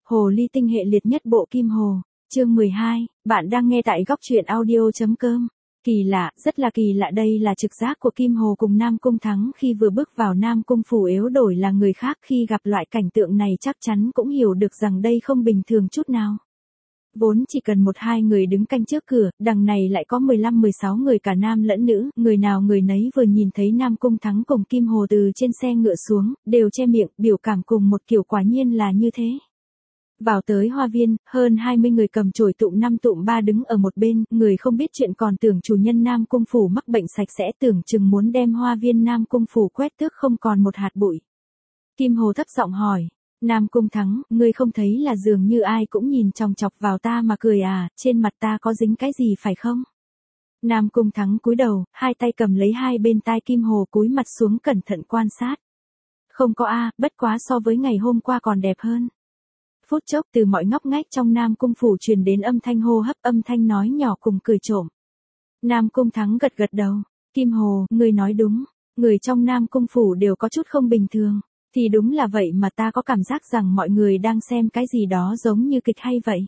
Hồ ly tinh hệ liệt nhất bộ Kim Hồ, chương 12, bạn đang nghe tại góc truyện audio.com. Kỳ lạ, rất là kỳ lạ, đây là trực giác của Kim Hồ cùng Nam Cung Thắng khi vừa bước vào Nam Cung phủ. Yếu đổi là người khác khi gặp loại cảnh tượng này chắc chắn cũng hiểu được rằng đây không bình thường chút nào. Vốn chỉ cần 1-2 người đứng canh trước cửa, đằng này lại có 15-16 người cả nam lẫn nữ, người nào người nấy vừa nhìn thấy Nam Cung Thắng cùng Kim Hồ từ trên xe ngựa xuống, đều che miệng, biểu cảm cùng một kiểu, quả nhiên là như thế. Vào tới hoa viên, hơn 20 người cầm chổi tụm 5 tụm 3 đứng ở một bên, người không biết chuyện còn tưởng chủ nhân Nam Cung phủ mắc bệnh sạch sẽ, tưởng chừng muốn đem hoa viên Nam Cung phủ quét tước không còn một hạt bụi. Kim Hồ thấp giọng hỏi, Nam Cung Thắng, ngươi không thấy là dường như ai cũng nhìn chòng chọc vào ta mà cười à, trên mặt ta có dính cái gì phải không? Nam Cung Thắng cúi đầu, hai tay cầm lấy hai bên tai Kim Hồ, cúi mặt xuống cẩn thận quan sát. Không có a, bất quá so với ngày hôm qua còn đẹp hơn. Phút chốc từ mọi ngóc ngách trong Nam Cung phủ truyền đến âm thanh hô hấp, âm thanh nói nhỏ cùng cười trộm. Nam Cung Thắng gật gật đầu, Kim Hồ, ngươi nói đúng, người trong Nam Cung phủ đều có chút không bình thường. Thì đúng là vậy, mà ta có cảm giác rằng mọi người đang xem cái gì đó giống như kịch hay vậy.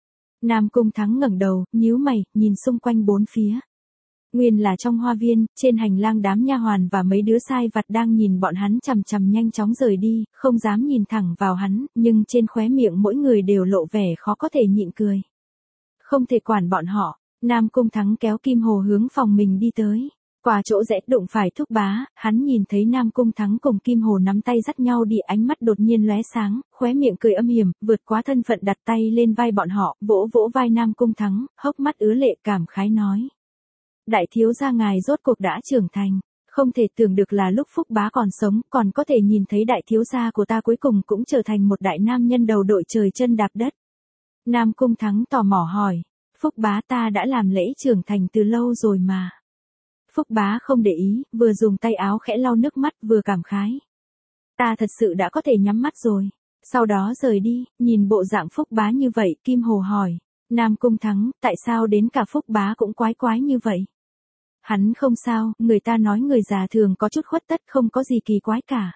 Nam Cung Thắng ngẩng đầu, nhíu mày, nhìn xung quanh bốn phía. Nguyên là trong hoa viên, trên hành lang đám nha hoàn và mấy đứa sai vặt đang nhìn bọn hắn chằm chằm nhanh chóng rời đi, không dám nhìn thẳng vào hắn, nhưng trên khóe miệng mỗi người đều lộ vẻ khó có thể nhịn cười. Không thể quản bọn họ, Nam Cung Thắng kéo Kim Hồ hướng phòng mình đi tới. Qua chỗ rẽ đụng phải Thúc Bá, hắn nhìn thấy Nam Cung Thắng cùng Kim Hồ nắm tay dắt nhau đi, ánh mắt đột nhiên lóe sáng, khóe miệng cười âm hiểm, vượt quá thân phận đặt tay lên vai bọn họ, vỗ vỗ vai Nam Cung Thắng, hốc mắt ứa lệ, cảm khái nói. Đại thiếu gia ngài rốt cuộc đã trưởng thành, không thể tưởng được là lúc Phúc Bá còn sống, còn có thể nhìn thấy đại thiếu gia của ta cuối cùng cũng trở thành một đại nam nhân đầu đội trời chân đạp đất. Nam Cung Thắng tò mò hỏi, Phúc Bá, ta đã làm lễ trưởng thành từ lâu rồi mà. Phúc Bá không để ý, vừa dùng tay áo khẽ lau nước mắt vừa cảm khái. Ta thật sự đã có thể nhắm mắt rồi. Sau đó rời đi, nhìn bộ dạng Phúc Bá như vậy, Kim Hồ hỏi. Nam Cung Thắng, tại sao đến cả Phúc Bá cũng quái quái như vậy? Hắn không sao, người ta nói người già thường có chút khuất tất, không có gì kỳ quái cả.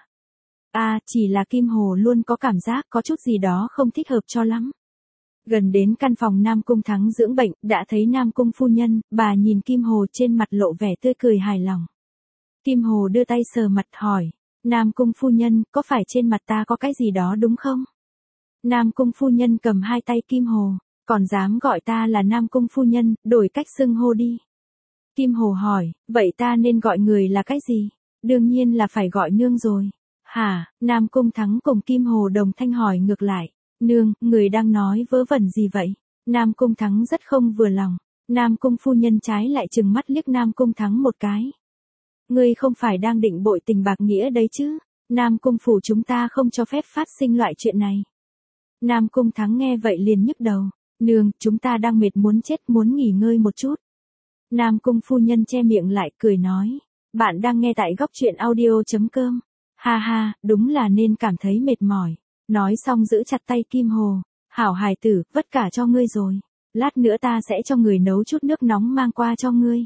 Chỉ là Kim Hồ luôn có cảm giác có chút gì đó không thích hợp cho lắm. Gần đến căn phòng Nam Cung Thắng dưỡng bệnh, đã thấy Nam Cung phu nhân, bà nhìn Kim Hồ trên mặt lộ vẻ tươi cười hài lòng. Kim Hồ đưa tay sờ mặt hỏi, Nam Cung phu nhân, có phải trên mặt ta có cái gì đó đúng không? Nam Cung phu nhân cầm hai tay Kim Hồ, còn dám gọi ta là Nam Cung phu nhân, đổi cách xưng hô đi. Kim Hồ hỏi, vậy ta nên gọi người là cái gì? Đương nhiên là phải gọi nương rồi. Hả? Nam Cung Thắng cùng Kim Hồ đồng thanh hỏi ngược lại. Nương, người đang nói vớ vẩn gì vậy? Nam Cung Thắng rất không vừa lòng. Nam Cung phu nhân trái lại trừng mắt liếc Nam Cung Thắng một cái. Ngươi không phải đang định bội tình bạc nghĩa đấy chứ? Nam Cung phủ chúng ta không cho phép phát sinh loại chuyện này. Nam Cung Thắng nghe vậy liền nhức đầu. Nương, chúng ta đang mệt muốn chết, muốn nghỉ ngơi một chút. Nam Cung phu nhân che miệng lại cười nói. Bạn đang nghe tại góc truyện audio.com. Ha ha, đúng là nên cảm thấy mệt mỏi. Nói xong giữ chặt tay Kim Hồ. Hảo hài tử, vất cả cho ngươi rồi. Lát nữa ta sẽ cho người nấu chút nước nóng mang qua cho ngươi.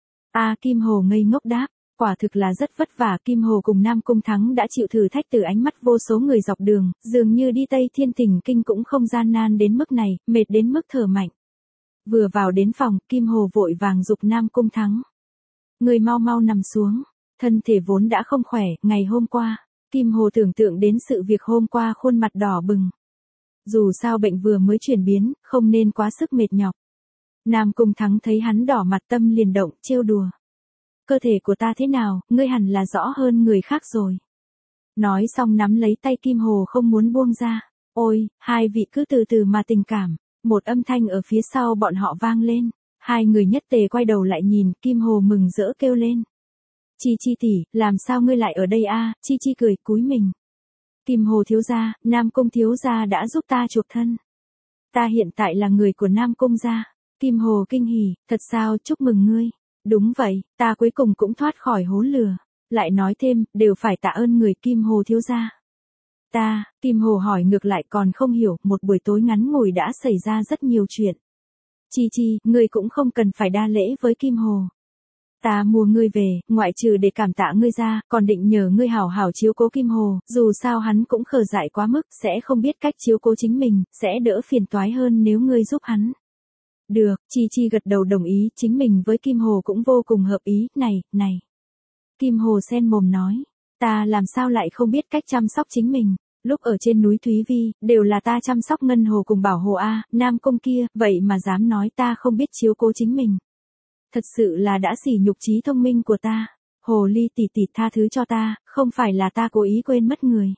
Kim Hồ ngây ngốc đáp. Quả thực là rất vất vả. Kim Hồ cùng Nam Cung Thắng đã chịu thử thách từ ánh mắt vô số người dọc đường. Dường như đi Tây Thiên Tình Kinh cũng không gian nan đến mức này, mệt đến mức thở mạnh. Vừa vào đến phòng, Kim Hồ vội vàng giục Nam Cung Thắng. Người mau mau nằm xuống. Thân thể vốn đã không khỏe, ngày hôm qua. Kim Hồ tưởng tượng đến sự việc hôm qua, khuôn mặt đỏ bừng. Dù sao bệnh vừa mới chuyển biến, không nên quá sức mệt nhọc. Nam Cung Thắng thấy hắn đỏ mặt, tâm liền động, trêu đùa. Cơ thể của ta thế nào, ngươi hẳn là rõ hơn người khác rồi. Nói xong nắm lấy tay Kim Hồ không muốn buông ra. Ôi, hai vị cứ từ từ mà tình cảm. Một âm thanh ở phía sau bọn họ vang lên. Hai người nhất tề quay đầu lại nhìn, Kim Hồ mừng rỡ kêu lên. Chi Chi tỷ, làm sao ngươi lại ở đây a? Chi Chi cười cúi mình. Kim Hồ thiếu gia, Nam Cung thiếu gia đã giúp ta chuộc thân. Ta hiện tại là người của Nam Cung gia. Kim Hồ kinh hỉ, thật sao, chúc mừng ngươi. Đúng vậy, ta cuối cùng cũng thoát khỏi hố lửa. Lại nói thêm, đều phải tạ ơn người Kim Hồ thiếu gia. Kim Hồ hỏi ngược lại, còn không hiểu, một buổi tối ngắn ngủi đã xảy ra rất nhiều chuyện. Chi Chi, ngươi cũng không cần phải đa lễ với Kim Hồ. Ta mua ngươi về, ngoại trừ để cảm tạ ngươi ra, còn định nhờ ngươi hảo hảo chiếu cố Kim Hồ, dù sao hắn cũng khờ dại quá mức, sẽ không biết cách chiếu cố chính mình, sẽ đỡ phiền toái hơn nếu ngươi giúp hắn. Được, Chi Chi gật đầu đồng ý, chính mình với Kim Hồ cũng vô cùng hợp ý, này. Kim Hồ sen mồm nói, ta làm sao lại không biết cách chăm sóc chính mình, lúc ở trên núi Thúy Vi, đều là ta chăm sóc Ngân Hồ cùng Bảo Hồ A, Nam Cung kia, vậy mà dám nói ta không biết chiếu cố chính mình. Thật sự là đã sỉ nhục trí thông minh của ta. Hồ ly tỷ tỷ tha thứ cho ta, không phải là ta cố ý quên mất người.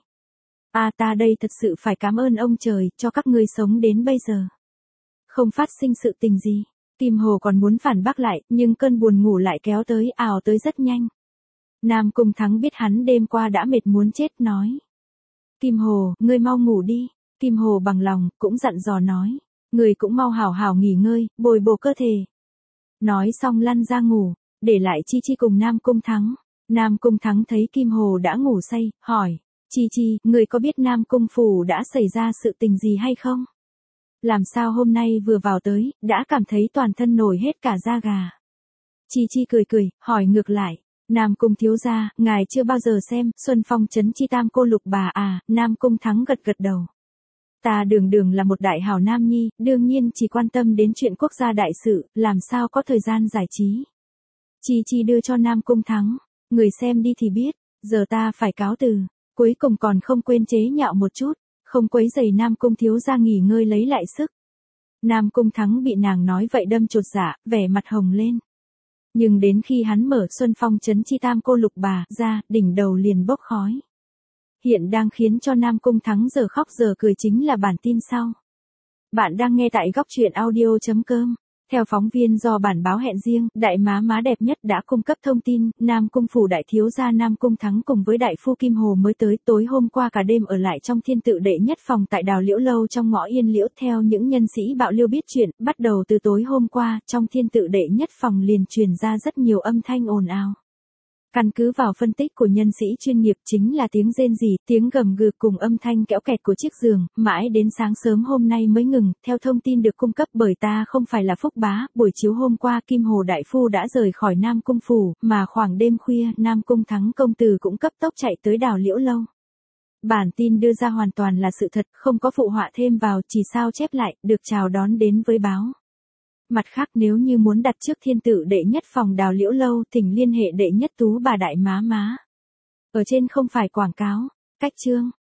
Ta đây thật sự phải cảm ơn ông trời, cho các ngươi sống đến bây giờ. Không phát sinh sự tình gì. Kim Hồ còn muốn phản bác lại, nhưng cơn buồn ngủ lại kéo tới, ào tới rất nhanh. Nam Cung Thắng biết hắn đêm qua đã mệt muốn chết, nói. Kim Hồ, ngươi mau ngủ đi. Kim Hồ bằng lòng, cũng dặn dò nói. Ngươi cũng mau hảo hảo nghỉ ngơi, bồi bổ cơ thể. Nói xong lăn ra ngủ, để lại Chi Chi cùng Nam Cung Thắng. Nam Cung Thắng thấy Kim Hồ đã ngủ say, hỏi. Chi Chi, người có biết Nam Cung phủ đã xảy ra sự tình gì hay không? Làm sao hôm nay vừa vào tới, đã cảm thấy toàn thân nổi hết cả da gà. Chi Chi cười, hỏi ngược lại. Nam Cung thiếu gia, ngài chưa bao giờ xem Xuân Phong trấn chi tam cô lục bà à? Nam Cung Thắng gật đầu. Ta đường là một đại hảo nam nhi, đương nhiên chỉ quan tâm đến chuyện quốc gia đại sự, làm sao có thời gian giải trí. Chi Chi đưa cho Nam Cung Thắng, người xem đi thì biết, giờ ta phải cáo từ, cuối cùng còn không quên chế nhạo một chút, không quấy rầy Nam Cung thiếu gia nghỉ ngơi lấy lại sức. Nam Cung Thắng bị nàng nói vậy đâm chột dạ, vẻ mặt hồng lên. Nhưng đến khi hắn mở Xuân Phong trấn chi tam cô lục bà ra, đỉnh đầu liền bốc khói. Hiện đang khiến cho Nam Cung Thắng giờ khóc giờ cười chính là bản tin sau. Bạn đang nghe tại góc truyện audio.com. Theo phóng viên do bản báo hẹn riêng, đại má đẹp nhất đã cung cấp thông tin, Nam Cung phủ đại thiếu gia Nam Cung Thắng cùng với đại phu Kim Hồ mới tới tối hôm qua cả đêm ở lại trong thiên tự đệ nhất phòng tại Đào Liễu Lâu trong ngõ Yên Liễu. Theo những nhân sĩ bạo liêu biết chuyện, bắt đầu từ tối hôm qua, trong thiên tự đệ nhất phòng liền truyền ra rất nhiều âm thanh ồn ào. Căn cứ vào phân tích của nhân sĩ chuyên nghiệp chính là tiếng rên rỉ, tiếng gầm gừ cùng âm thanh kẽo kẹt của chiếc giường, mãi đến sáng sớm hôm nay mới ngừng, theo thông tin được cung cấp bởi Ta Không Phải Là Phúc Bá, buổi chiếu hôm qua Kim Hồ Đại Phu đã rời khỏi Nam Cung phủ, mà khoảng đêm khuya Nam Cung Thắng công tử cũng cấp tốc chạy tới Đào Liễu Lâu. Bản tin đưa ra hoàn toàn là sự thật, không có phụ họa thêm vào, chỉ sao chép lại, được chào đón đến với báo. Mặt khác nếu như muốn đặt trước thiên tự đệ nhất phòng Đào Liễu Lâu, thỉnh liên hệ đệ nhất tú bà đại má. Ở trên không phải quảng cáo. Cách chương.